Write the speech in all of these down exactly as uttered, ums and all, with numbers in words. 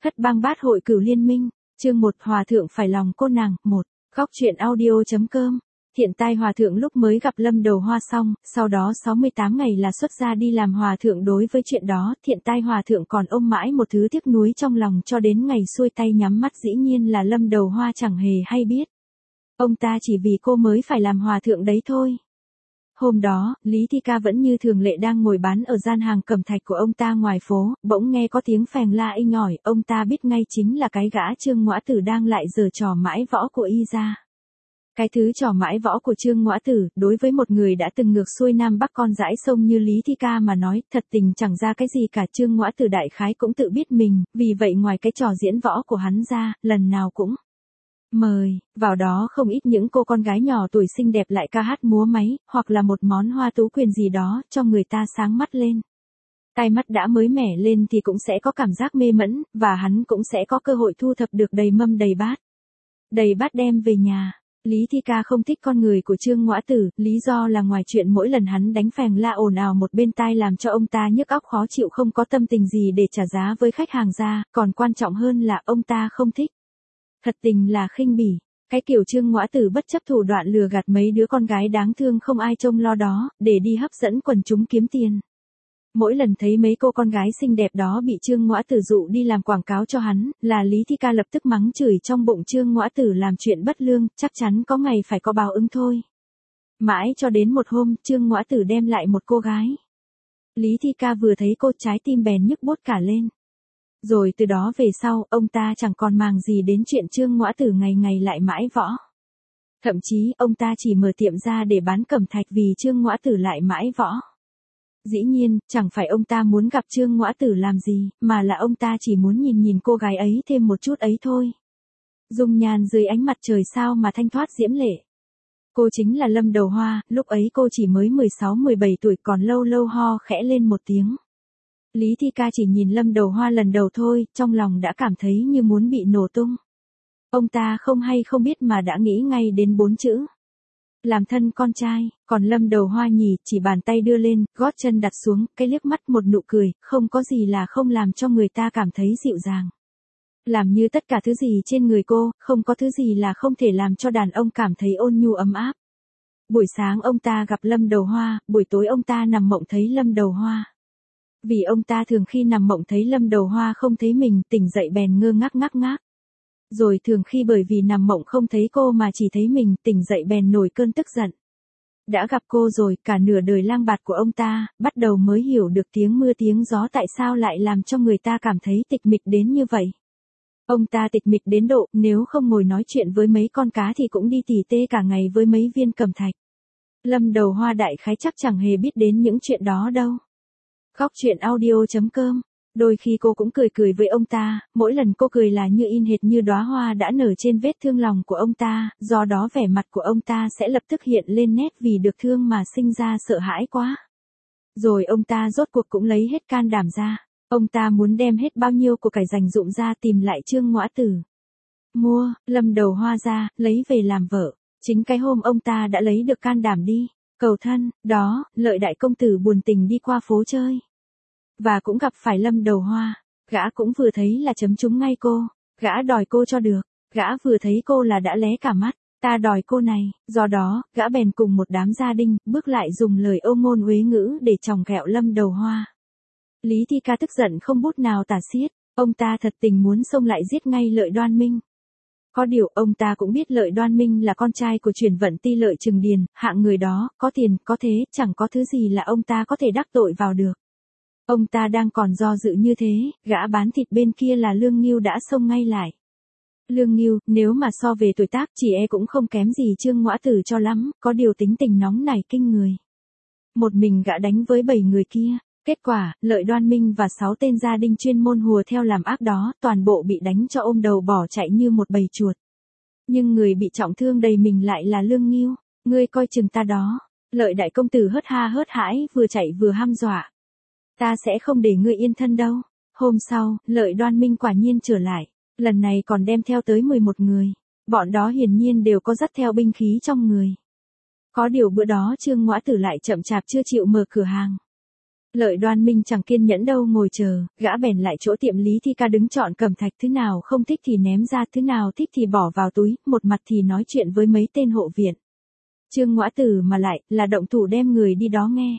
Thất bang bát hội cửu liên minh, chương một Hòa thượng phải lòng cô nàng, một Góc truyện audio.com. Thiện tai hòa thượng lúc mới gặp Lâm Đầu Hoa xong, sau đó sáu mươi tám ngày là xuất gia đi làm hòa thượng. Đối với chuyện đó, thiện tai hòa thượng còn ôm mãi một thứ tiếc nuối trong lòng cho đến ngày xuôi tay nhắm mắt. Dĩ nhiên là Lâm Đầu Hoa chẳng hề hay biết. Ông ta chỉ vì cô mới phải làm hòa thượng đấy thôi. Hôm đó, Lý Thi Ca vẫn như thường lệ đang ngồi bán ở gian hàng cẩm thạch của ông ta ngoài phố, bỗng nghe có tiếng phèn la inh ỏi, ông ta biết ngay chính là cái gã Trương Ngõa Tử đang lại giở trò mãi võ của y ra. Cái thứ trò mãi võ của Trương Ngõa Tử, đối với một người đã từng ngược xuôi nam bắc con dãi sông như Lý Thi Ca mà nói, thật tình chẳng ra cái gì cả. Trương Ngõa Tử đại khái cũng tự biết mình, vì vậy ngoài cái trò diễn võ của hắn ra, lần nào cũng mời vào đó không ít những cô con gái nhỏ tuổi xinh đẹp lại ca hát múa máy, hoặc là một món hoa tú quyền gì đó, cho người ta sáng mắt lên. Tai mắt đã mới mẻ lên thì cũng sẽ có cảm giác mê mẫn, và hắn cũng sẽ có cơ hội thu thập được đầy mâm đầy bát. Đầy bát đem về nhà. Lý Thi Ca không thích con người của Trương Ngõa Tử, lý do là ngoài chuyện mỗi lần hắn đánh phèn la ồn ào một bên tai làm cho ông ta nhức óc khó chịu không có tâm tình gì để trả giá với khách hàng ra, còn quan trọng hơn là ông ta không thích. Thật tình là khinh bỉ, cái kiểu Trương Ngõa Tử bất chấp thủ đoạn lừa gạt mấy đứa con gái đáng thương không ai trông lo đó, để đi hấp dẫn quần chúng kiếm tiền. Mỗi lần thấy mấy cô con gái xinh đẹp đó bị Trương Ngõa Tử dụ đi làm quảng cáo cho hắn, là Lý Thi Ca lập tức mắng chửi trong bụng Trương Ngõa Tử làm chuyện bất lương, chắc chắn có ngày phải có báo ứng thôi. Mãi cho đến một hôm, Trương Ngõa Tử đem lại một cô gái. Lý Thi Ca vừa thấy cô trái tim bèn nhức buốt cả lên. Rồi từ đó về sau, ông ta chẳng còn màng gì đến chuyện Trương Ngõa Tử ngày ngày lại mãi võ. Thậm chí, ông ta chỉ mở tiệm ra để bán cẩm thạch vì Trương Ngõa Tử lại mãi võ. Dĩ nhiên, chẳng phải ông ta muốn gặp Trương Ngõa Tử làm gì, mà là ông ta chỉ muốn nhìn nhìn cô gái ấy thêm một chút ấy thôi. Dung nhan dưới ánh mặt trời sao mà thanh thoát diễm lệ. Cô chính là Lâm Đầu Hoa, lúc ấy cô chỉ mới mười sáu mười bảy tuổi, còn lâu lâu ho khẽ lên một tiếng. Lý Thi Ca chỉ nhìn Lâm Đầu Hoa lần đầu thôi, trong lòng đã cảm thấy như muốn bị nổ tung. Ông ta không hay không biết mà đã nghĩ ngay đến bốn chữ. Làm thân con trai, còn Lâm Đầu Hoa nhỉ, chỉ bàn tay đưa lên, gót chân đặt xuống, cái liếc mắt một nụ cười, không có gì là không làm cho người ta cảm thấy dịu dàng. Làm như tất cả thứ gì trên người cô, không có thứ gì là không thể làm cho đàn ông cảm thấy ôn nhu ấm áp. Buổi sáng ông ta gặp Lâm Đầu Hoa, buổi tối ông ta nằm mộng thấy Lâm Đầu Hoa. Vì ông ta thường khi nằm mộng thấy Lâm Đầu Hoa không thấy mình, tỉnh dậy bèn ngơ ngác ngác ngác. Rồi thường khi bởi vì nằm mộng không thấy cô mà chỉ thấy mình, tỉnh dậy bèn nổi cơn tức giận. Đã gặp cô rồi, cả nửa đời lang bạt của ông ta, bắt đầu mới hiểu được tiếng mưa tiếng gió tại sao lại làm cho người ta cảm thấy tịch mịch đến như vậy. Ông ta tịch mịch đến độ, nếu không ngồi nói chuyện với mấy con cá thì cũng đi tỉ tê cả ngày với mấy viên cẩm thạch. Lâm Đầu Hoa đại khái chắc chẳng hề biết đến những chuyện đó đâu. Góc truyện audio.com. Đôi khi cô cũng cười cười với ông ta, mỗi lần cô cười là như in hệt như đóa hoa đã nở trên vết thương lòng của ông ta, do đó vẻ mặt của ông ta sẽ lập tức hiện lên nét vì được thương mà sinh ra sợ hãi quá. Rồi ông ta rốt cuộc cũng lấy hết can đảm ra, ông ta muốn đem hết bao nhiêu của cải dành dụm ra tìm lại Trương Ngõa Tử. Mua, Lâm Đầu Hoa ra, lấy về làm vợ. Chính cái hôm ông ta đã lấy được can đảm đi cầu thân, đó, Lợi đại công tử buồn tình đi qua phố chơi. Và cũng gặp phải Lâm Đầu Hoa, gã cũng vừa thấy là chấm trúng ngay cô, gã đòi cô cho được, gã vừa thấy cô là đã lé cả mắt, ta đòi cô này, do đó, gã bèn cùng một đám gia đình, bước lại dùng lời ô ngôn uế ngữ để chòng ghẹo Lâm Đầu Hoa. Lý Thi Ca tức giận không bút nào tả xiết, ông ta thật tình muốn xông lại giết ngay Lợi Đoan Minh. Có điều ông ta cũng biết Lợi Đoan Minh là con trai của Chuyển Vận Ti Lợi Trừng Điền, hạng người đó, có tiền, có thế, chẳng có thứ gì là ông ta có thể đắc tội vào được. Ông ta đang còn do dự như thế, gã bán thịt bên kia là Lương Ngưu đã xông ngay lại. Lương Ngưu, nếu mà so về tuổi tác chỉ e cũng không kém gì Trương Ngõa Tử cho lắm, có điều tính tình nóng nảy kinh người. Một mình gã đánh với bảy người kia, kết quả, Lợi Đoan Minh và sáu tên gia đình chuyên môn hùa theo làm ác đó, toàn bộ bị đánh cho ôm đầu bỏ chạy như một bầy chuột. Nhưng người bị trọng thương đầy mình lại là Lương Ngưu, ngươi coi chừng ta đó. Lợi đại công tử hớt ha hớt hãi, vừa chạy vừa hăm dọa. Ta sẽ không để ngươi yên thân đâu. Hôm sau, Lợi Đoan Minh quả nhiên trở lại, lần này còn đem theo tới mười một người. Bọn đó hiển nhiên đều có dắt theo binh khí trong người. Có điều bữa đó Trương Ngõa Tử lại chậm chạp chưa chịu mở cửa hàng. Lợi Đoan Minh chẳng kiên nhẫn đâu ngồi chờ, gã bèn lại chỗ tiệm Lý Thi Ca đứng chọn cẩm thạch, thứ nào không thích thì ném ra, thứ nào thích thì bỏ vào túi, một mặt thì nói chuyện với mấy tên hộ viện. Trương Ngoã Tử mà lại, là động thủ đem người đi đó nghe.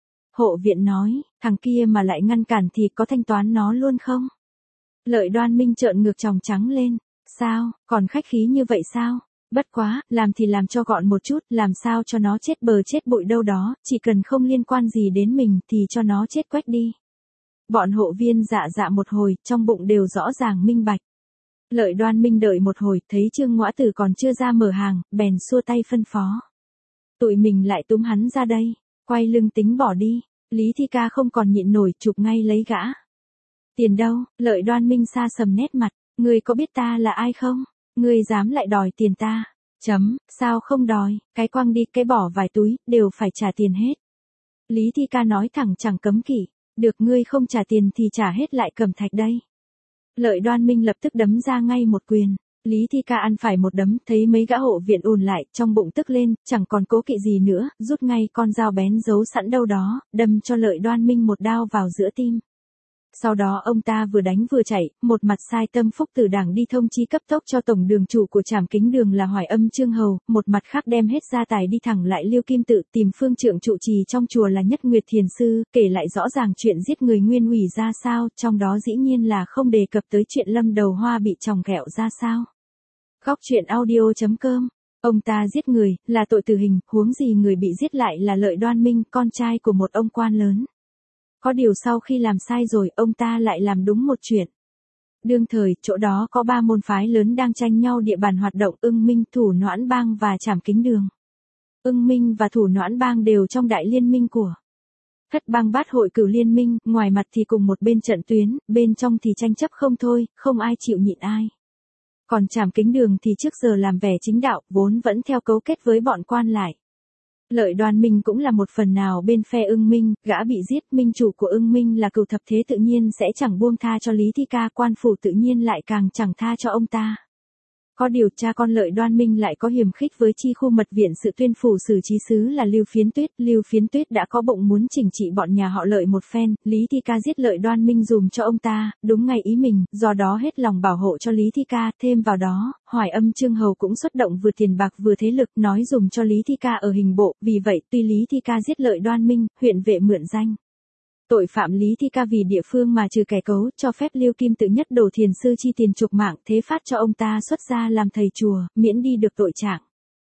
Hộ viện nói, thằng kia mà lại ngăn cản thì có thanh toán nó luôn không? Lợi Đoan Minh trợn ngược tròng trắng lên, sao, còn khách khí như vậy sao? Bất quá, làm thì làm cho gọn một chút, làm sao cho nó chết bờ chết bụi đâu đó, chỉ cần không liên quan gì đến mình thì cho nó chết quách đi. Bọn hộ viên dạ dạ một hồi, trong bụng đều rõ ràng minh bạch. Lợi Đoan Minh đợi một hồi, thấy Trương Ngoã Tử còn chưa ra mở hàng, bèn xua tay phân phó. Tụi mình lại túm hắn ra đây, quay lưng tính bỏ đi. Lý Thi Ca không còn nhịn nổi, chụp ngay lấy gã. Tiền đâu? Lợi Đoan Minh xa sầm nét mặt, ngươi có biết ta là ai không? Ngươi dám lại đòi tiền ta? Chấm, sao không đòi, cái quăng đi, cái bỏ vài túi, đều phải trả tiền hết. Lý Thi Ca nói thẳng chẳng cấm kỵ, được, ngươi không trả tiền thì trả hết lại cẩm thạch đây. Lợi Đoan Minh lập tức đấm ra ngay một quyền. Lý Thi Ca ăn phải một đấm, thấy mấy gã hộ viện ùn lại, trong bụng tức lên, chẳng còn cố kỵ gì nữa, rút ngay con dao bén giấu sẵn đâu đó, đâm cho Lợi Đoan Minh một đao vào giữa tim. Sau đó ông ta vừa đánh vừa chạy, một mặt sai Tâm Phúc Tử Đảng đi thông chi cấp tốc cho tổng đường chủ của Trảm Kính Đường là Hoài Âm Trương Hầu, một mặt khác đem hết gia tài đi thẳng lại Liêu Kim Tự tìm phương trượng trụ trì trong chùa là Nhất Nguyệt Thiền Sư, kể lại rõ ràng chuyện giết người nguyên ủy ra sao, trong đó dĩ nhiên là không đề cập tới chuyện Lâm Đầu Hoa bị chòng ghẹo ra sao. Góc truyện audio chấm com. Ông ta giết người, là tội tử hình, huống gì người bị giết lại là Lợi Đoan Minh, con trai của một ông quan lớn. Có điều sau khi làm sai rồi, ông ta lại làm đúng một chuyện. Đương thời, chỗ đó có ba môn phái lớn đang tranh nhau địa bàn hoạt động, Ưng Minh, Thủ Noãn Bang và Trảm Kính Đường. Ưng Minh và Thủ Noãn Bang đều trong đại liên minh của Thất Bang Bát Hội Cửu Liên Minh, ngoài mặt thì cùng một bên trận tuyến, bên trong thì tranh chấp không thôi, không ai chịu nhịn ai. Còn Trảm Kính Đường thì trước giờ làm vẻ chính đạo, vốn vẫn theo cấu kết với bọn quan lại. Lợi Đoan Minh cũng là một phần nào bên phe Ưng Minh, gã bị giết, minh chủ của Ưng Minh là Cửu Thập Thế tự nhiên sẽ chẳng buông tha cho Lý Thi Ca, quan phủ tự nhiên lại càng chẳng tha cho ông ta. Có điều cha con Lợi Đoan Minh lại có hiềm khích với chi khu mật viện sự tuyên phủ xử trí sứ là Lưu Phiến Tuyết, Lưu Phiến Tuyết đã có bụng muốn chỉnh trị bọn nhà họ Lợi một phen, Lý Thi Ca giết Lợi Đoan Minh dùm cho ông ta, đúng ngay ý mình, do đó hết lòng bảo hộ cho Lý Thi Ca, thêm vào đó, Hoài Âm Trương Hầu cũng xuất động vừa tiền bạc vừa thế lực, nói dùm cho Lý Thi Ca ở hình bộ, vì vậy tuy Lý Thi Ca giết Lợi Đoan Minh, huyện vệ mượn danh tội phạm Lý Thi Ca vì địa phương mà trừ kẻ cấu, cho phép Liêu Kim Tự nhất đổ thiền sư chi tiền chuộc mạng, thế phát cho ông ta xuất gia làm thầy chùa, miễn đi được tội trạng.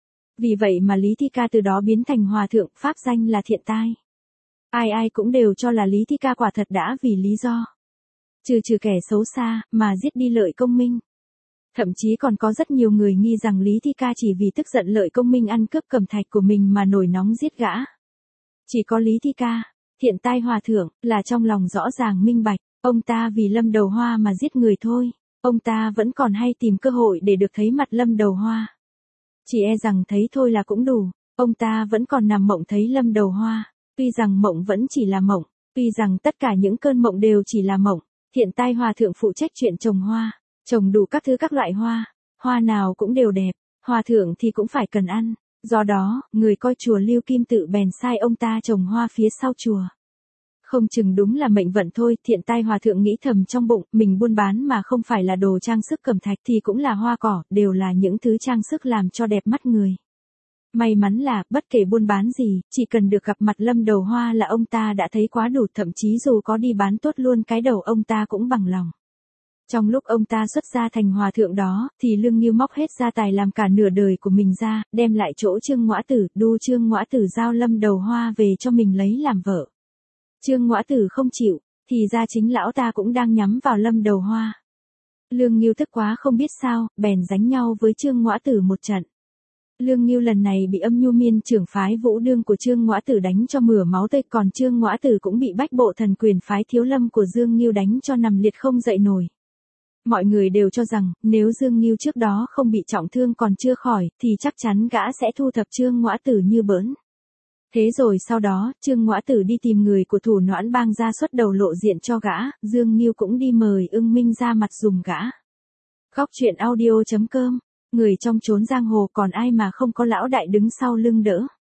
Vì vậy mà Lý Thi Ca từ đó biến thành hòa thượng, pháp danh là Thiện Tai. Ai ai cũng đều cho là Lý Thi Ca quả thật đã vì lý do trừ trừ kẻ xấu xa, mà giết đi Lợi Công Minh. Thậm chí còn có rất nhiều người nghi rằng Lý Thi Ca chỉ vì tức giận Lợi Công Minh ăn cướp cẩm thạch của mình mà nổi nóng giết gã. Chỉ có Lý Thi Ca, Thiện Tai hòa thượng, là trong lòng rõ ràng minh bạch, ông ta vì Lâm Đầu Hoa mà giết người thôi, ông ta vẫn còn hay tìm cơ hội để được thấy mặt Lâm Đầu Hoa. Chỉ e rằng thấy thôi là cũng đủ, ông ta vẫn còn nằm mộng thấy Lâm Đầu Hoa, tuy rằng mộng vẫn chỉ là mộng, tuy rằng tất cả những cơn mộng đều chỉ là mộng, Thiện Tai hòa thượng phụ trách chuyện trồng hoa, trồng đủ các thứ các loại hoa, hoa nào cũng đều đẹp, hòa thượng thì cũng phải cần ăn. Do đó, người coi chùa Liêu Kim Tự bèn sai ông ta trồng hoa phía sau chùa. Không chừng đúng là mệnh vận thôi, Thiện Tai hòa thượng nghĩ thầm trong bụng, mình buôn bán mà không phải là đồ trang sức cẩm thạch thì cũng là hoa cỏ, đều là những thứ trang sức làm cho đẹp mắt người. May mắn là, bất kể buôn bán gì, chỉ cần được gặp mặt Lâm Đầu Hoa là ông ta đã thấy quá đủ, thậm chí dù có đi bán tốt luôn cái đầu ông ta cũng bằng lòng. Trong lúc ông ta xuất gia thành hòa thượng đó, thì Lương Ngưu móc hết gia tài làm cả nửa đời của mình ra, đem lại chỗ Trương Ngoã Tử, đu Trương Ngoã Tử giao Lâm Đầu Hoa về cho mình lấy làm vợ. Trương Ngoã Tử không chịu, thì ra chính lão ta cũng đang nhắm vào Lâm Đầu Hoa. Lương Ngưu tức quá không biết sao, bèn đánh nhau với Trương Ngoã Tử một trận. Lương Ngưu lần này bị Âm Nhu Miên trưởng phái Vũ Đương của Trương Ngoã Tử đánh cho mửa máu tươi, còn Trương Ngoã Tử cũng bị Bách Bộ Thần Quyền phái Thiếu Lâm của Dương Ngưu đánh cho nằm liệt không dậy nổi. Mọi người đều cho rằng, nếu Dương Ngưu trước đó không bị trọng thương còn chưa khỏi, thì chắc chắn gã sẽ thu thập Trương Ngoã Tử như bỡn. Thế rồi sau đó, Trương Ngoã Tử đi tìm người của Thủ Noãn Bang ra xuất đầu lộ diện cho gã, Dương Ngưu cũng đi mời Ưng Minh ra mặt dùm gã. Góc truyện audio chấm com, người trong chốn giang hồ còn ai mà không có lão đại đứng sau lưng đỡ.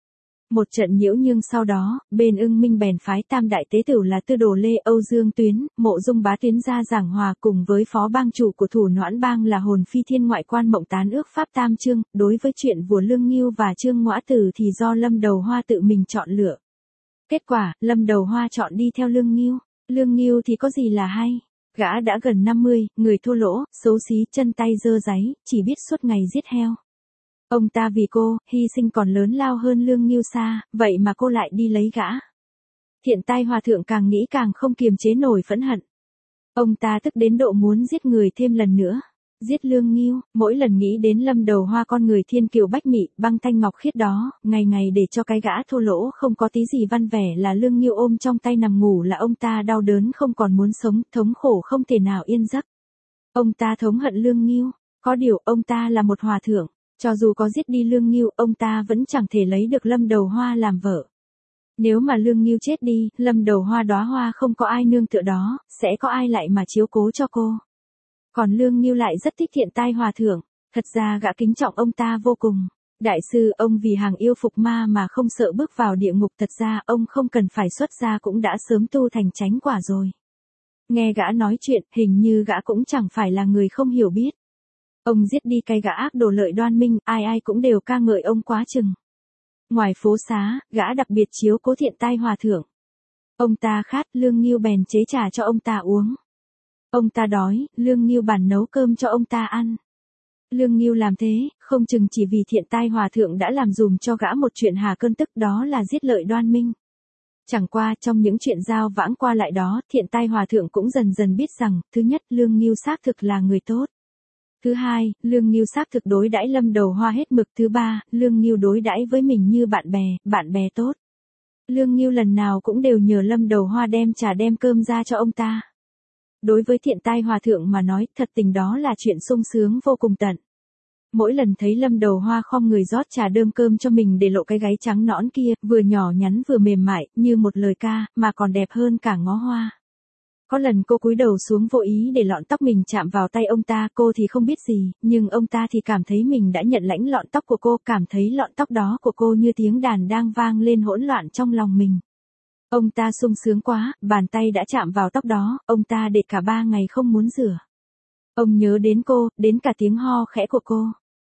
Một trận nhiễu nhưng sau đó, bên Ưng Minh bèn phái tam đại tế tửu là Tư Đồ Lê, Âu Dương Tuyến, Mộ Dung Bá Tuyến ra giảng hòa cùng với phó bang chủ của Thủ Noãn Bang là Hồn Phi Thiên Ngoại Quan Mộng Tán ước pháp tam chương, đối với chuyện vua Lương Ngưu và Trương Ngõa Tử thì do Lâm Đầu Hoa tự mình chọn lựa. Kết quả, Lâm Đầu Hoa chọn đi theo Lương Ngưu. Lương Ngưu thì có gì là hay? Gã đã gần năm mươi, người thô lỗ, xấu xí, chân tay dơ dáy, chỉ biết suốt ngày giết heo. Ông ta vì cô, hy sinh còn lớn lao hơn Lương Ngưu xa, vậy mà cô lại đi lấy gã. Thiện Tai Hòa Thượng càng nghĩ càng không kiềm chế nổi phẫn hận. Ông ta tức đến độ muốn giết người thêm lần nữa. Giết Lương Ngưu, mỗi lần nghĩ đến Lâm Đầu Hoa con người thiên kiều bách mị, băng thanh ngọc khiết đó, ngày ngày để cho cái gã thô lỗ không có tí gì văn vẻ là Lương Ngưu ôm trong tay nằm ngủ là ông ta đau đớn không còn muốn sống, thống khổ không thể nào yên giấc. Ông ta thống hận Lương Ngưu, có điều ông ta là một hòa thượng, cho dù có giết đi Lương Ngưu, ông ta vẫn chẳng thể lấy được Lâm Đầu Hoa làm vợ. Nếu mà Lương Ngưu chết đi, Lâm Đầu Hoa đóa hoa không có ai nương tựa đó, sẽ có ai lại mà chiếu cố cho cô. Còn Lương Ngưu lại rất thích Thiện Tai Hòa Thượng, thật ra gã kính trọng ông ta vô cùng. Đại sư, ông vì hàng yêu phục ma mà không sợ bước vào địa ngục, thật ra ông không cần phải xuất gia cũng đã sớm tu thành chánh quả rồi. Nghe gã nói chuyện, hình như gã cũng chẳng phải là người không hiểu biết. Ông giết đi cái gã ác đồ Lợi Đoan Minh, ai ai cũng đều ca ngợi ông quá chừng. Ngoài phố xá, gã đặc biệt chiếu cố Thiện Tai Hòa Thượng. Ông ta khát, Lương Ngưu bèn chế trà cho ông ta uống. Ông ta đói, Lương Ngưu bản nấu cơm cho ông ta ăn. Lương Ngưu làm thế, không chừng chỉ vì Thiện Tai Hòa Thượng đã làm dùm cho gã một chuyện hà cơn tức, đó là giết Lợi Đoan Minh. Chẳng qua trong những chuyện giao vãng qua lại đó, Thiện Tai Hòa Thượng cũng dần dần biết rằng, thứ nhất, Lương Ngưu xác thực là người tốt. Thứ hai, Lương Ngưu xác thực đối đãi Lâm Đầu Hoa hết mực. Thứ ba, Lương Ngưu đối đãi với mình như bạn bè, bạn bè tốt. Lương Ngưu lần nào cũng đều nhờ Lâm Đầu Hoa đem trà đem cơm ra cho ông ta. Đối với Thiện Tai Hòa Thượng mà nói, thật tình đó là chuyện sung sướng vô cùng tận. Mỗi lần thấy Lâm Đầu Hoa khom người rót trà đơm cơm cho mình để lộ cái gáy trắng nõn kia, vừa nhỏ nhắn vừa mềm mại, như một lời ca, mà còn đẹp hơn cả ngó hoa. Có lần cô cúi đầu xuống vô ý để lọn tóc mình chạm vào tay ông ta, cô thì không biết gì, nhưng ông ta thì cảm thấy mình đã nhận lãnh lọn tóc của cô, cảm thấy lọn tóc đó của cô như tiếng đàn đang vang lên hỗn loạn trong lòng mình. Ông ta sung sướng quá, bàn tay đã chạm vào tóc đó, ông ta để cả ba ngày không muốn rửa. Ông nhớ đến cô, đến cả tiếng ho khẽ của cô.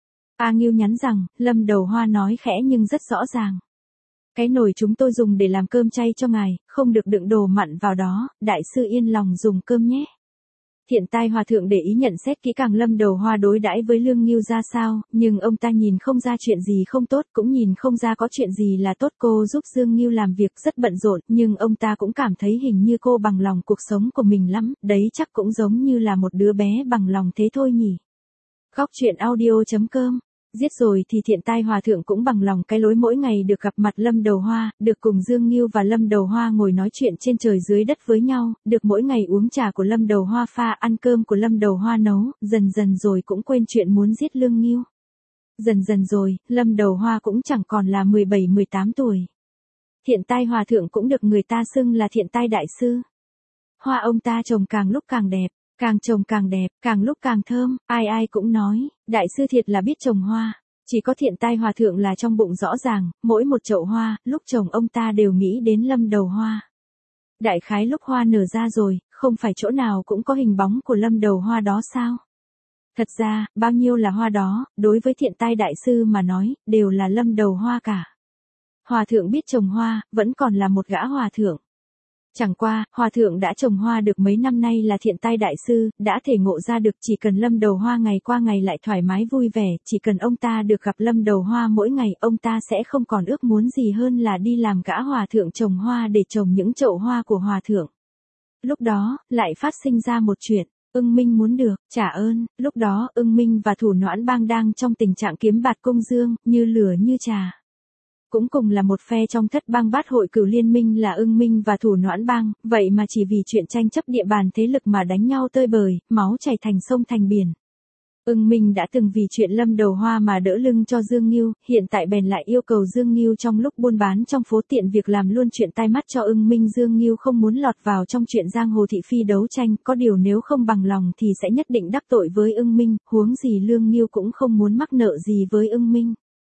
A Ngưu nhắn rằng, Lâm Đầu Hoa nói khẽ nhưng rất rõ ràng. Cái nồi chúng tôi dùng để làm cơm chay cho ngài, không được đựng đồ mặn vào đó, đại sư yên lòng dùng cơm nhé. Thiện Tai Hòa Thượng để ý nhận xét kỹ càng Lâm Đầu Hoa đối đãi với Lương Ngưu ra sao, nhưng ông ta nhìn không ra chuyện gì không tốt, cũng nhìn không ra có chuyện gì là tốt. Cô giúp Dương Ngưu làm việc rất bận rộn, nhưng ông ta cũng cảm thấy hình như cô bằng lòng cuộc sống của mình lắm, đấy chắc cũng giống như là một đứa bé bằng lòng thế thôi nhỉ. Góc truyện audio chấm com. Giết rồi thì Thiện Tai Hòa Thượng cũng bằng lòng cái lối mỗi ngày được gặp mặt Lâm Đầu Hoa, được cùng Dương Ngưu và Lâm Đầu Hoa ngồi nói chuyện trên trời dưới đất với nhau, được mỗi ngày uống trà của Lâm Đầu Hoa pha, ăn cơm của Lâm Đầu Hoa nấu, dần dần rồi cũng quên chuyện muốn giết Lương Ngưu. Dần dần rồi, Lâm Đầu Hoa cũng chẳng còn là mười bảy mười tám tuổi. Thiện Tai Hòa Thượng cũng được người ta xưng là Thiện Tai Đại Sư. Hoa ông ta trồng càng lúc càng đẹp. Càng trồng càng đẹp, càng lúc càng thơm, ai ai cũng nói, đại sư thiệt là biết trồng hoa. Chỉ có Thiện Tai Hòa Thượng là trong bụng rõ ràng, mỗi một chậu hoa, lúc trồng ông ta đều nghĩ đến Lâm Đầu Hoa. Đại khái lúc hoa nở ra rồi, không phải chỗ nào cũng có hình bóng của Lâm Đầu Hoa đó sao? Thật ra, bao nhiêu là hoa đó, đối với Thiện Tai Đại Sư mà nói, đều là Lâm Đầu Hoa cả. Hòa Thượng biết trồng hoa, vẫn còn là một gã hòa thượng. Chẳng qua, Hòa Thượng đã trồng hoa được mấy năm nay là Thiện Tai Đại Sư, đã thể ngộ ra được chỉ cần Lâm Đầu Hoa ngày qua ngày lại thoải mái vui vẻ, chỉ cần ông ta được gặp Lâm Đầu Hoa mỗi ngày, ông ta sẽ không còn ước muốn gì hơn là đi làm gã Hòa Thượng trồng hoa để trồng những chậu hoa của Hòa Thượng. Lúc đó, lại phát sinh ra một chuyện, Ưng Minh muốn được, trả ơn, lúc đó Ưng Minh và Thủ Noãn Bang đang trong tình trạng kiếm bạt cung dương, như lửa như trà. Cũng cùng là một phe trong thất bang bát hội cửu liên minh là Ưng Minh và Thủ Noãn Bang, vậy mà chỉ vì chuyện tranh chấp địa bàn thế lực mà đánh nhau tơi bời, máu chảy thành sông thành biển. Ưng Minh đã từng vì chuyện Lâm Đầu Hoa mà đỡ lưng cho Dương Ngưu, hiện tại bèn lại yêu cầu Dương Ngưu trong lúc buôn bán trong phố tiện việc làm luôn chuyện tai mắt cho Ưng Minh. Dương Ngưu không muốn lọt vào trong chuyện giang hồ thị phi đấu tranh, có điều nếu không bằng lòng thì sẽ nhất định đắc tội với Ưng Minh, huống gì Lương Ngưu cũng không muốn mắc nợ gì với Ưng Minh.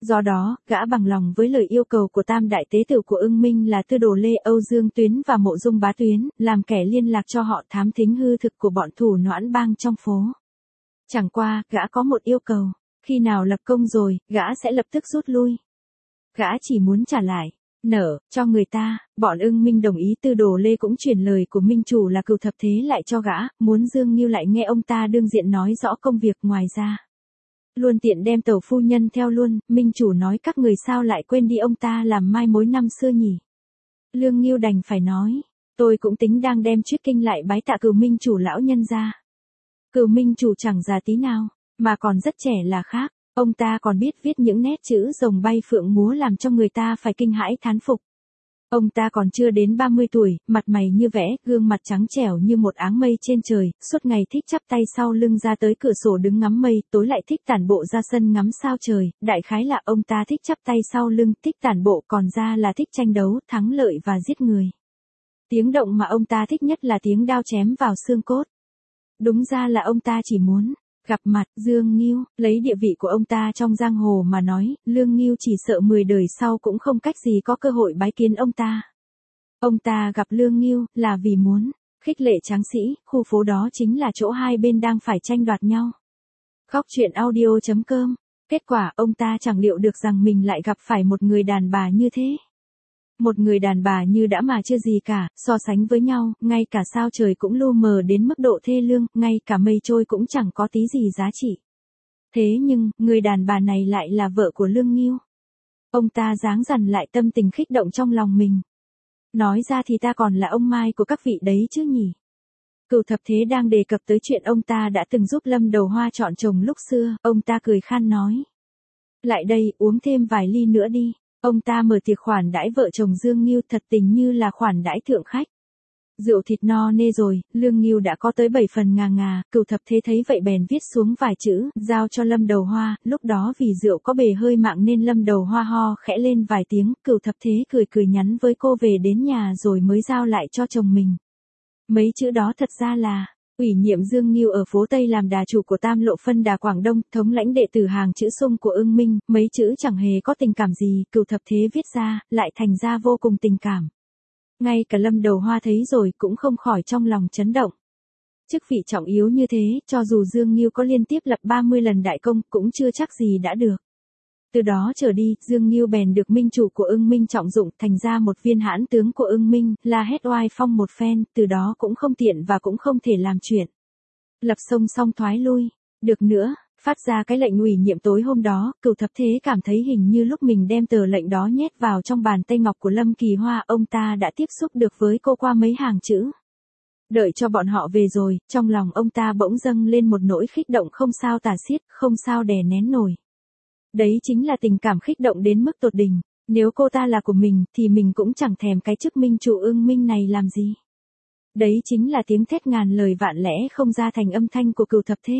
Do đó, gã bằng lòng với lời yêu cầu của tam đại tế tử của Ưng Minh là Tư Đồ Lê, Âu Dương Tuyến và Mộ Dung Bá Tuyến, làm kẻ liên lạc cho họ thám thính hư thực của bọn Thủ Noãn Bang trong phố. Chẳng qua, gã có một yêu cầu, khi nào lập công rồi, gã sẽ lập tức rút lui. Gã chỉ muốn trả lại, nợ, cho người ta. Bọn Ưng Minh đồng ý. Tư Đồ Lê cũng truyền lời của Minh chủ là Cửu Thập Thế lại cho gã, muốn Dương Nghiêu lại nghe ông ta đương diện nói rõ công việc. Ngoài ra, luôn tiện đem tẩu phu nhân theo luôn. Minh chủ nói các người sao lại quên đi ông ta làm mai mối năm xưa nhỉ. Lương Nghiêu đành phải nói, tôi cũng tính đang đem Chuyết Kinh lại bái tạ Cửu Minh chủ lão nhân ra. Cửu Minh chủ chẳng già tí nào, mà còn rất trẻ là khác. Ông ta còn biết viết những nét chữ rồng bay phượng múa làm cho người ta phải kinh hãi thán phục. Ông ta còn chưa đến ba mươi tuổi, mặt mày như vẽ, gương mặt trắng trẻo như một áng mây trên trời, suốt ngày thích chắp tay sau lưng ra tới cửa sổ đứng ngắm mây, tối lại thích tản bộ ra sân ngắm sao trời. Đại khái là ông ta thích chắp tay sau lưng, thích tản bộ, còn ra là thích tranh đấu, thắng lợi và giết người. Tiếng động mà ông ta thích nhất là tiếng đao chém vào xương cốt. Đúng ra là ông ta chỉ muốn gặp mặt Dương Nghiêu. Lấy địa vị của ông ta trong giang hồ mà nói, Lương Nghiêu chỉ sợ mười đời sau cũng không cách gì có cơ hội bái kiến ông ta. Ông ta gặp Lương Nghiêu là vì muốn khích lệ tráng sĩ. Khu phố đó chính là chỗ hai bên đang phải tranh đoạt nhau. Góc truyện audio chấm com. Kết quả ông ta chẳng liệu được rằng mình lại gặp phải một người đàn bà như thế. Một người đàn bà như đã mà chưa gì cả, so sánh với nhau, ngay cả sao trời cũng lu mờ đến mức độ thê lương, ngay cả mây trôi cũng chẳng có tí gì giá trị. Thế nhưng, người đàn bà này lại là vợ của Lương Nghiêu. Ông ta dáng dằn lại tâm tình khích động trong lòng mình. Nói ra thì ta còn là ông Mai của các vị đấy chứ nhỉ. Cửu Thập Thế đang đề cập tới chuyện ông ta đã từng giúp Lâm Đầu Hoa chọn chồng lúc xưa, ông ta cười khan nói. Lại đây, uống thêm vài ly nữa đi. Ông ta mở tiệc khoản đãi vợ chồng Dương Nghiêu thật tình như là khoản đãi thượng khách. Rượu thịt no nê rồi, Lương Nghiêu đã có tới bảy phần ngà ngà, Cửu Thập Thế thấy vậy bèn viết xuống vài chữ, giao cho Lâm Đầu Hoa, lúc đó vì rượu có bề hơi mạng nên Lâm Đầu Hoa ho khẽ lên vài tiếng, Cửu Thập Thế cười cười nhắn với cô về đến nhà rồi mới giao lại cho chồng mình. Mấy chữ đó thật ra là ủy nhiệm Dương Nghiêu ở phố Tây làm đà chủ của Tam Lộ Phân Đà Quảng Đông, thống lãnh đệ tử hàng chữ sung của Ưng Minh, mấy chữ chẳng hề có tình cảm gì, Cửu Thập Thế viết ra, lại thành ra vô cùng tình cảm. Ngay cả Lâm Đầu Hoa thấy rồi cũng không khỏi trong lòng chấn động. Chức vị trọng yếu như thế, cho dù Dương Nghiêu có liên tiếp lập ba mươi lần đại công, cũng chưa chắc gì đã được. Từ đó trở đi, Dương Nghiêu bèn được minh chủ của Ưng Minh trọng dụng, thành ra một viên hãn tướng của Ưng Minh, la hét oai phong một phen, từ đó cũng không tiện và cũng không thể làm chuyện. Lập sông xong thoái lui. Được nữa, phát ra cái lệnh ủy nhiệm tối hôm đó, Cửu Thập Thế cảm thấy hình như lúc mình đem tờ lệnh đó nhét vào trong bàn tay ngọc của Lâm Kỳ Hoa, ông ta đã tiếp xúc được với cô qua mấy hàng chữ. Đợi cho bọn họ về rồi, trong lòng ông ta bỗng dâng lên một nỗi khích động không sao tả xiết, không sao đè nén nổi. Đấy chính là tình cảm khích động đến mức tột đỉnh, nếu cô ta là của mình, thì mình cũng chẳng thèm cái chức minh chủ Ưng Minh này làm gì. Đấy chính là tiếng thét ngàn lời vạn lẽ không ra thành âm thanh của Cửu Thập Thế.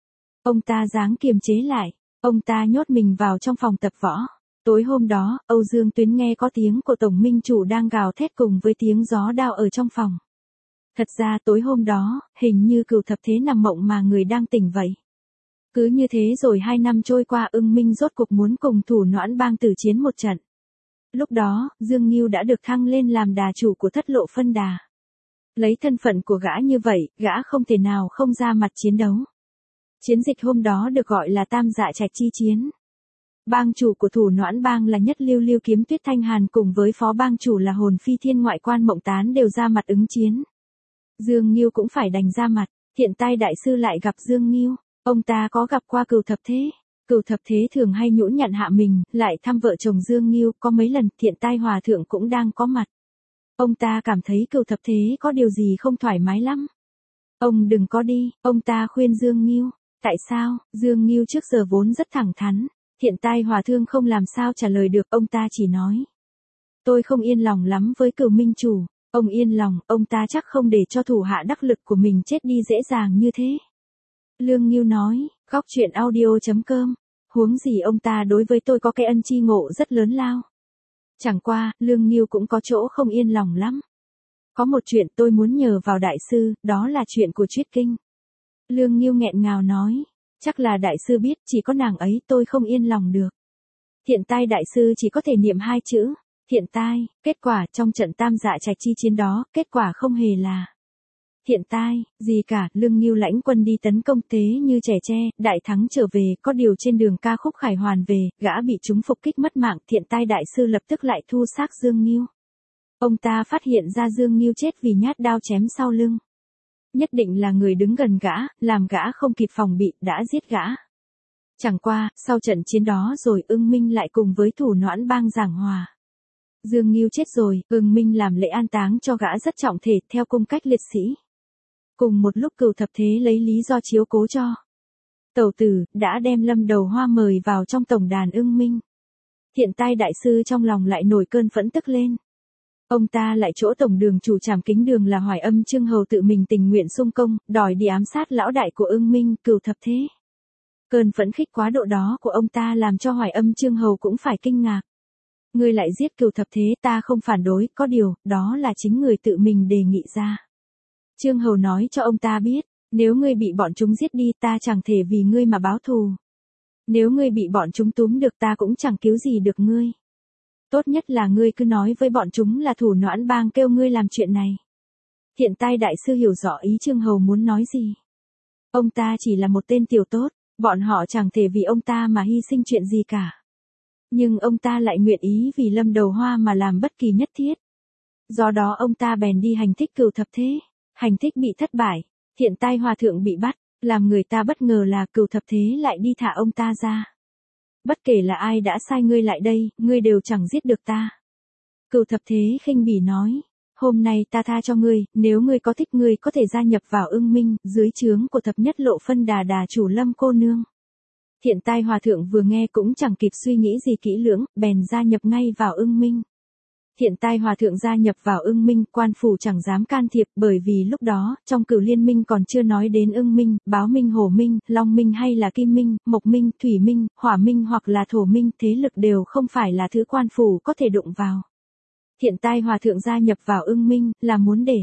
Ông ta dáng kiềm chế lại, ông ta nhốt mình vào trong phòng tập võ. Tối hôm đó, Âu Dương Tuyến nghe có tiếng của Tổng Minh chủ đang gào thét cùng với tiếng gió đao ở trong phòng. Thật ra tối hôm đó, hình như Cửu Thập Thế nằm mộng mà người đang tỉnh vậy. Cứ như thế rồi hai năm trôi qua, Ưng Minh rốt cuộc muốn cùng Thủ Noãn Bang tử chiến một trận. Lúc đó, Dương Nghiêu đã được thăng lên làm đà chủ của Thất Lộ Phân Đà. Lấy thân phận của gã như vậy, gã không thể nào không ra mặt chiến đấu. Chiến dịch hôm đó được gọi là Tam Dạ Trạch chi chiến. Bang chủ của Thủ Noãn Bang là Nhất Lưu Lưu Kiếm Tuyết Thanh Hàn cùng với phó bang chủ là Hồn Phi Thiên Ngoại Quan Mộng Tán đều ra mặt ứng chiến. Dương Nghiêu cũng phải đành ra mặt, Thiện Tai đại sư lại gặp Dương Nghiêu. Ông ta có gặp qua Cửu Thập Thế. Cửu Thập Thế thường hay nhũn nhặn hạ mình, lại thăm vợ chồng Dương Nghiêu, có mấy lần Thiện Tai hòa thượng cũng đang có mặt. Ông ta cảm thấy Cửu Thập Thế có điều gì không thoải mái lắm. Ông đừng có đi, ông ta khuyên Dương Nghiêu. Tại sao? Dương Nghiêu trước giờ vốn rất thẳng thắn. Thiện Tai hòa thượng không làm sao trả lời được, ông ta chỉ nói. Tôi không yên lòng lắm với Cửu Minh chủ. Ông yên lòng, ông ta chắc không để cho thủ hạ đắc lực của mình chết đi dễ dàng như thế. Lương Nghiêu nói, góc truyện audio chấm com, huống gì ông ta đối với tôi có cái ân chi ngộ rất lớn lao. Chẳng qua, Lương Nghiêu cũng có chỗ không yên lòng lắm. Có một chuyện tôi muốn nhờ vào đại sư, đó là chuyện của Chuyết Kinh. Lương Nghiêu nghẹn ngào nói, chắc là đại sư biết, chỉ có nàng ấy tôi không yên lòng được. Thiện tai đại sư chỉ có thể niệm hai chữ, thiện tai, kết quả trong trận tam dạ trạch chi chiến đó, kết quả không hề là thiện tai, gì cả, Lương Ngưu lãnh quân đi tấn công Tế Như trẻ tre, đại thắng trở về, có điều trên đường ca khúc khải hoàn về, gã bị chúng phục kích mất mạng, thiện tai đại sư lập tức lại thu xác Dương Ngưu. Ông ta phát hiện ra Dương Ngưu chết vì nhát đao chém sau lưng. Nhất định là người đứng gần gã, làm gã không kịp phòng bị, đã giết gã. Chẳng qua, sau trận chiến đó rồi Ưng Minh lại cùng với Thủ Noãn Bang giảng hòa. Dương Ngưu chết rồi, Ưng Minh làm lễ an táng cho gã rất trọng thể theo cung cách liệt sĩ. Cùng một lúc Cửu Thập Thế lấy lý do chiếu cố cho tẩu tử, đã đem Lâm Đầu Hoa mời vào trong tổng đàn Ưng Minh. Thiện tai đại sư trong lòng lại nổi cơn phẫn tức lên. Ông ta lại chỗ tổng đường chủ Trảm Kính Đường là Hoài Âm Chương Hầu tự mình tình nguyện xung công, đòi đi ám sát lão đại của Ưng Minh, Cửu Thập Thế. Cơn phẫn khích quá độ đó của ông ta làm cho Hoài Âm Chương Hầu cũng phải kinh ngạc. Ngươi lại giết Cửu Thập Thế, ta không phản đối, có điều, đó là chính người tự mình đề nghị ra. Chương Hầu nói cho ông ta biết, nếu ngươi bị bọn chúng giết đi ta chẳng thể vì ngươi mà báo thù. Nếu ngươi bị bọn chúng túm được ta cũng chẳng cứu gì được ngươi. Tốt nhất là ngươi cứ nói với bọn chúng là Thủ Noãn Bang kêu ngươi làm chuyện này. Thiện tai đại sư hiểu rõ ý Chương Hầu muốn nói gì. Ông ta chỉ là một tên tiểu tốt, bọn họ chẳng thể vì ông ta mà hy sinh chuyện gì cả. Nhưng ông ta lại nguyện ý vì Lâm Đầu Hoa mà làm bất kỳ nhất thiết. Do đó ông ta bèn đi hành thích Cửu Thập Thế. Hành thích bị thất bại, thiện tai hòa thượng bị bắt, làm người ta bất ngờ là Cửu Thập Thế lại đi thả ông ta ra. Bất kể là ai đã sai ngươi lại đây, ngươi đều chẳng giết được ta. Cửu Thập Thế khinh bỉ nói, hôm nay ta tha cho ngươi, nếu ngươi có thích ngươi có thể gia nhập vào Ưng Minh, dưới trướng của thập nhất lộ phân đà đà chủ Lâm cô nương. Thiện tai hòa thượng vừa nghe cũng chẳng kịp suy nghĩ gì kỹ lưỡng, bèn gia nhập ngay vào Ưng Minh. Thiện tai hòa thượng gia nhập vào Ưng Minh, quan phủ chẳng dám can thiệp bởi vì lúc đó, trong Cửu Liên Minh còn chưa nói đến Ưng Minh, Báo Minh, Hổ Minh, Long Minh hay là Kim Minh, Mộc Minh, Thủy Minh, Hỏa Minh hoặc là Thổ Minh, thế lực đều không phải là thứ quan phủ có thể đụng vào. Thiện tai hòa thượng gia nhập vào Ưng Minh, là muốn để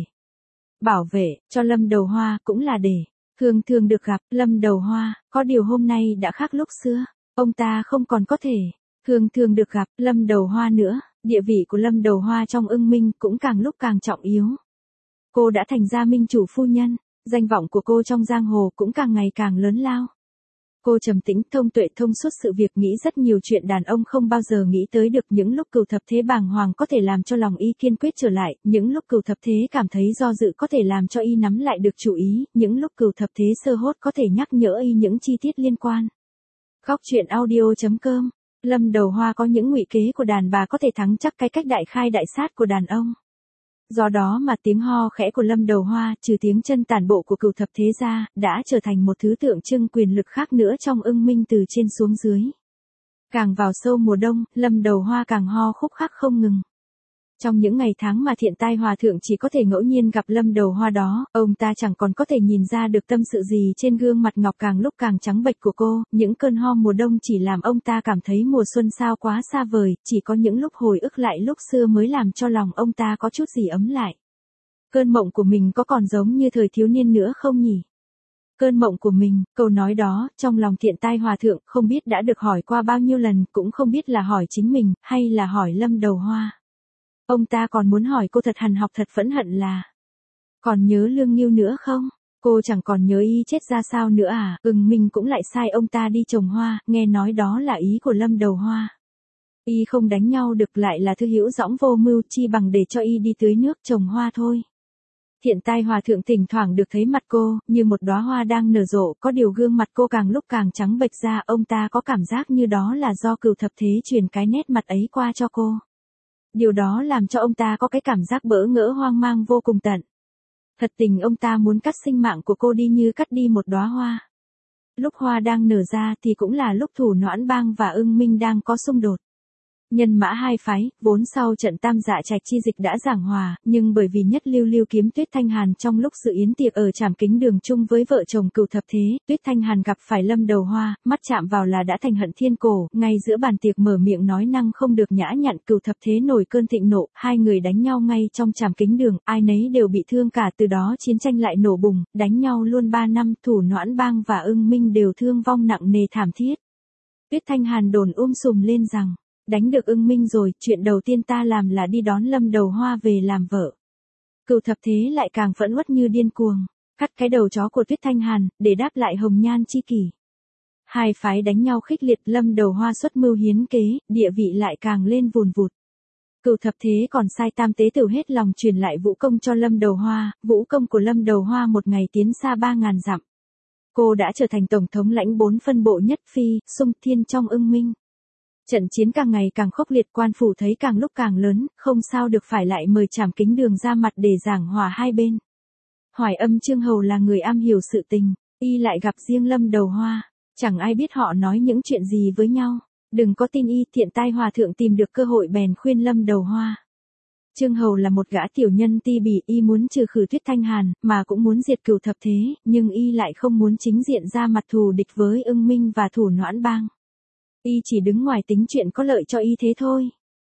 bảo vệ cho Lâm Đầu Hoa, cũng là để thường thường được gặp Lâm Đầu Hoa, có điều hôm nay đã khác lúc xưa, ông ta không còn có thể thường thường được gặp Lâm Đầu Hoa nữa. Địa vị của Lâm Đầu Hoa trong Ưng Minh cũng càng lúc càng trọng yếu. Cô đã thành ra minh chủ phu nhân, danh vọng của cô trong giang hồ cũng càng ngày càng lớn lao. Cô trầm tĩnh thông tuệ thông suốt sự việc, nghĩ rất nhiều chuyện đàn ông không bao giờ nghĩ tới được. Những lúc Cửu Thập Thế bàng hoàng có thể làm cho lòng y kiên quyết trở lại, những lúc Cửu Thập Thế cảm thấy do dự có thể làm cho y nắm lại được chủ ý, những lúc Cửu Thập Thế sơ hốt có thể nhắc nhở y những chi tiết liên quan. Góc truyện audio chấm com. Lâm Đầu Hoa có những ngụy kế của đàn bà có thể thắng chắc cái cách đại khai đại sát của đàn ông. Do đó mà tiếng ho khẽ của Lâm Đầu Hoa, trừ tiếng chân tàn bộ của Cửu Thập Thế ra, đã trở thành một thứ tượng trưng quyền lực khác nữa trong Ưng Minh từ trên xuống dưới. Càng vào sâu mùa đông, Lâm Đầu Hoa càng ho khúc khắc không ngừng. Trong những ngày tháng mà thiện tai hòa thượng chỉ có thể ngẫu nhiên gặp Lâm Đầu Hoa đó, ông ta chẳng còn có thể nhìn ra được tâm sự gì trên gương mặt ngọc càng lúc càng trắng bệch của cô, những cơn ho mùa đông chỉ làm ông ta cảm thấy mùa xuân sao quá xa vời, chỉ có những lúc hồi ức lại lúc xưa mới làm cho lòng ông ta có chút gì ấm lại. Cơn mộng của mình có còn giống như thời thiếu niên nữa không nhỉ? Cơn mộng của mình, câu nói đó, trong lòng thiện tai hòa thượng không biết đã được hỏi qua bao nhiêu lần, cũng không biết là hỏi chính mình, hay là hỏi Lâm Đầu Hoa. Ông ta còn muốn hỏi cô thật hằn học thật phẫn hận là, còn nhớ Lương Ngưu nữa không? Cô chẳng còn nhớ y chết ra sao nữa à? Ưng Minh cũng lại sai ông ta đi trồng hoa, nghe nói đó là ý của Lâm Đầu Hoa. Y không đánh nhau được, lại là thư hữu dõng vô mưu, chi bằng để cho y đi tưới nước trồng hoa thôi. Thiện tai hòa thượng thỉnh thoảng được thấy mặt cô, như một đóa hoa đang nở rộ, có điều gương mặt cô càng lúc càng trắng bệch ra, ông ta có cảm giác như đó là do Cửu Thập Thế truyền cái nét mặt ấy qua cho cô. Điều đó làm cho ông ta có cái cảm giác bỡ ngỡ hoang mang vô cùng tận. Thật tình ông ta muốn cắt sinh mạng của cô đi như cắt đi một đóa hoa. Lúc hoa đang nở ra thì cũng là lúc Thủ Noãn Bang và Ưng Minh đang có xung đột. Nhân mã hai phái, vốn sau trận tam dạ trạch chi dịch đã giảng hòa, nhưng bởi vì nhất lưu lưu kiếm Tuyết Thanh Hàn trong lúc dự yến tiệc ở Trảm Kính Đường chung với vợ chồng Cửu Thập Thế, Tuyết Thanh Hàn gặp phải Lâm Đầu Hoa, mắt chạm vào là đã thành hận thiên cổ, ngay giữa bàn tiệc mở miệng nói năng không được nhã nhặn, Cửu Thập Thế nổi cơn thịnh nộ, hai người đánh nhau ngay trong Trảm Kính Đường, ai nấy đều bị thương cả, từ đó chiến tranh lại nổ bùng, đánh nhau luôn ba năm, Thủ Noãn Bang và Ưng Minh đều thương vong nặng nề thảm thiết. Tuyết Thanh Hàn đồn um sùm lên rằng, đánh được Ưng Minh rồi, chuyện đầu tiên ta làm là đi đón Lâm Đầu Hoa về làm vợ. Cửu thập thế lại càng phẫn uất như điên cuồng, cắt cái đầu chó của Tuyết Thanh Hàn, để đáp lại hồng nhan chi kỷ. Hai phái đánh nhau khích liệt, Lâm Đầu Hoa xuất mưu hiến kế, địa vị lại càng lên vùn vụt. Cửu thập thế còn sai tam tế tử hết lòng truyền lại vũ công cho Lâm Đầu Hoa, vũ công của Lâm Đầu Hoa một ngày tiến xa ba ngàn dặm. Cô đã trở thành tổng thống lãnh bốn phân bộ nhất phi, xung thiên trong Ưng Minh. Trận chiến càng ngày càng khốc liệt, quan phủ thấy càng lúc càng lớn, không sao được phải lại mời Trảm Kính Đường ra mặt để giảng hòa hai bên. Hoài Âm Chương Hầu là người am hiểu sự tình, y lại gặp riêng Lâm Đầu Hoa, chẳng ai biết họ nói những chuyện gì với nhau. Đừng có tin y, Thiện Tai Hòa Thượng tìm được cơ hội bèn khuyên Lâm Đầu Hoa. Chương Hầu là một gã tiểu nhân ti bỉ, y muốn trừ khử Tuyết Thanh Hàn, mà cũng muốn diệt Cửu thập thế, nhưng y lại không muốn chính diện ra mặt thù địch với Ưng Minh và Thủ Noãn Bang. Y chỉ đứng ngoài tính chuyện có lợi cho y thế thôi.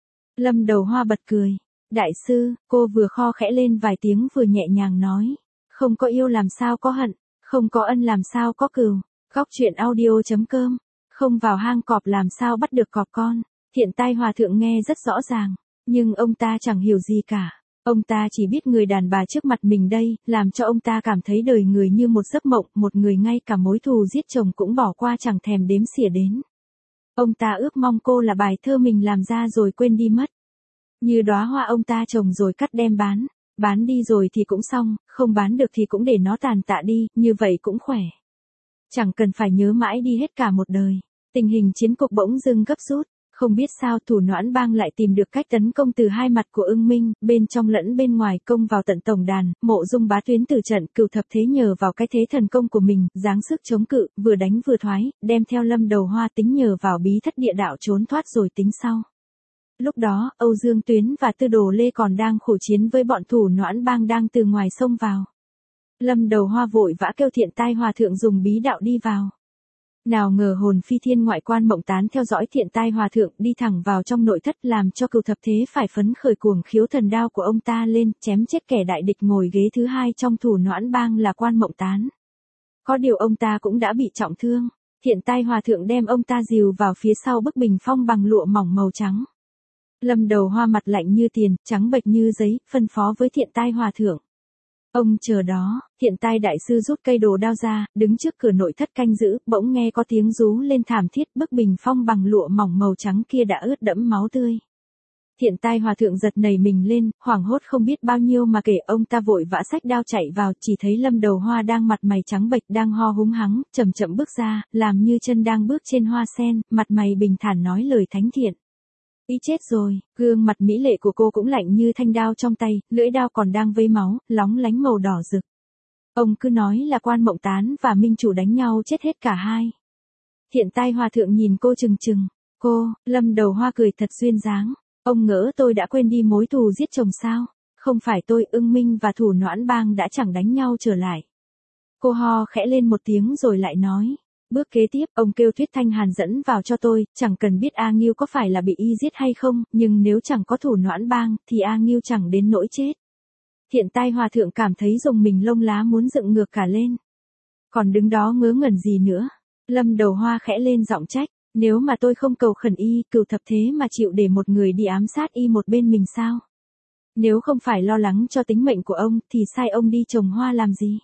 Lâm Đầu Hoa bật cười. Đại sư, cô vừa kho khẽ lên vài tiếng vừa nhẹ nhàng nói. Không có yêu làm sao có hận, không có ân làm sao có cừu. Góc truyện audio chấm com. Không vào hang cọp làm sao bắt được cọp con. Thiện Tai Hòa Thượng nghe rất rõ ràng, nhưng ông ta chẳng hiểu gì cả. Ông ta chỉ biết người đàn bà trước mặt mình đây, làm cho ông ta cảm thấy đời người như một giấc mộng, một người ngay cả mối thù giết chồng cũng bỏ qua chẳng thèm đếm xỉa đến. Ông ta ước mong cô là bài thơ mình làm ra rồi quên đi mất. Như đóa hoa ông ta trồng rồi cắt đem bán, bán đi rồi thì cũng xong, không bán được thì cũng để nó tàn tạ đi, như vậy cũng khỏe. Chẳng cần phải nhớ mãi đi hết cả một đời. Tình hình chiến cục bỗng dưng gấp rút, không biết sao Thủ Noãn Bang lại tìm được cách tấn công từ hai mặt của Ưng Minh, bên trong lẫn bên ngoài, công vào tận tổng đàn. Mộ Dung Bá Tuyến từ trận, Cửu thập thế nhờ vào cái thế thần công của mình, giáng sức chống cự, vừa đánh vừa thoái, đem theo Lâm Đầu Hoa tính nhờ vào bí thất địa đạo trốn thoát rồi tính sau. Lúc đó, Âu Dương Tuyến và Tư Đồ Lê còn đang khổ chiến với bọn Thủ Noãn Bang đang từ ngoài sông vào. Lâm Đầu Hoa vội vã kêu Thiện Tai Hòa Thượng dùng bí đạo đi vào. Nào ngờ hồn phi thiên ngoại quan Mộng Tán theo dõi Thiện Tai Hòa Thượng đi thẳng vào trong nội thất, làm cho Cửu thập thế phải phấn khởi, cuồng khiếu thần đao của ông ta lên, chém chết kẻ đại địch ngồi ghế thứ hai trong Thủ Noãn Bang là quan Mộng Tán. Có điều ông ta cũng đã bị trọng thương. Thiện Tai Hòa Thượng đem ông ta dìu vào phía sau bức bình phong bằng lụa mỏng màu trắng. Lâm Đầu Hoa mặt lạnh như tiền, trắng bệch như giấy, phân phó với Thiện Tai Hòa Thượng. Ông chờ đó. Thiện Tai đại sư rút cây đồ đao ra, đứng trước cửa nội thất canh giữ, bỗng nghe có tiếng rú lên thảm thiết, bức bình phong bằng lụa mỏng màu trắng kia đã ướt đẫm máu tươi. Thiện Tai Hòa Thượng giật nảy mình lên, hoảng hốt không biết bao nhiêu mà kể, ông ta vội vã xách đao chạy vào, chỉ thấy Lâm Đầu Hoa đang mặt mày trắng bệch, đang ho húng hắng, chậm chậm bước ra, làm như chân đang bước trên hoa sen, mặt mày bình thản nói lời thánh thiện. Ý chết rồi, gương mặt mỹ lệ của cô cũng lạnh như thanh đao trong tay, lưỡi đao còn đang vấy máu, lóng lánh màu đỏ rực. Ông cứ nói là quan Mộng Tán và Minh Chủ đánh nhau chết hết cả hai. Thiện Tai Hòa Thượng nhìn cô chừng chừng. Cô, Lâm Đầu Hoa cười thật duyên dáng. Ông ngỡ tôi đã quên đi mối thù giết chồng sao? Không phải tôi, Ưng Minh và Thủ Noãn Bang đã chẳng đánh nhau trở lại. Cô ho khẽ lên một tiếng rồi lại nói. Bước kế tiếp, ông kêu Tuyết Thanh Hàn dẫn vào cho tôi, chẳng cần biết A Nghiêu có phải là bị y giết hay không, nhưng nếu chẳng có Thủ Noãn Bang, thì A Nghiêu chẳng đến nỗi chết. Thiện Tai Hòa Thượng cảm thấy rùng mình lông lá muốn dựng ngược cả lên. Còn đứng đó ngớ ngẩn gì nữa. Lâm Đầu Hoa khẽ lên giọng trách, nếu mà tôi không cầu khẩn y, Cửu thập thế mà chịu để một người đi ám sát y một bên mình sao? Nếu không phải lo lắng cho tính mệnh của ông, thì sai ông đi trồng hoa làm gì?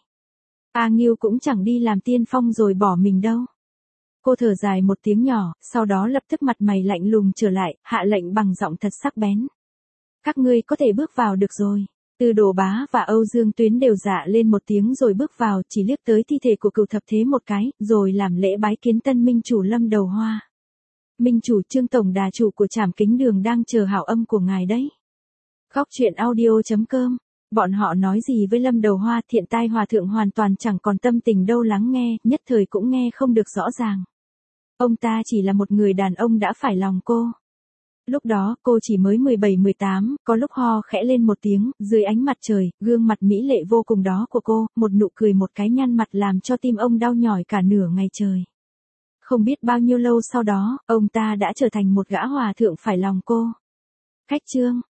A Nghiêu cũng chẳng đi làm tiên phong rồi bỏ mình đâu. Cô thở dài một tiếng nhỏ, sau đó lập tức mặt mày lạnh lùng trở lại, hạ lệnh bằng giọng thật sắc bén. Các ngươi có thể bước vào được rồi. Tư Đồ Bá và Âu Dương Tuyến đều dạ lên một tiếng rồi bước vào, chỉ liếc tới thi thể của Cửu thập thế một cái, rồi làm lễ bái kiến tân Minh Chủ Lâm Đầu Hoa. Minh Chủ, Trương Tổng Đà Chủ của Trảm Kính Đường đang chờ hảo âm của ngài đấy. Góc truyện audio chấm com. Bọn họ nói gì với Lâm Đầu Hoa, Thiện Tai Hòa Thượng hoàn toàn chẳng còn tâm tình đâu lắng nghe, nhất thời cũng nghe không được rõ ràng. Ông ta chỉ là một người đàn ông đã phải lòng cô. Lúc đó, cô chỉ mới mười bảy mười tám, có lúc ho khẽ lên một tiếng, dưới ánh mặt trời, gương mặt mỹ lệ vô cùng đó của cô, một nụ cười một cái nhăn mặt làm cho tim ông đau nhói cả nửa ngày trời. Không biết bao nhiêu lâu sau đó, ông ta đã trở thành một gã hòa thượng phải lòng cô. Khách chương.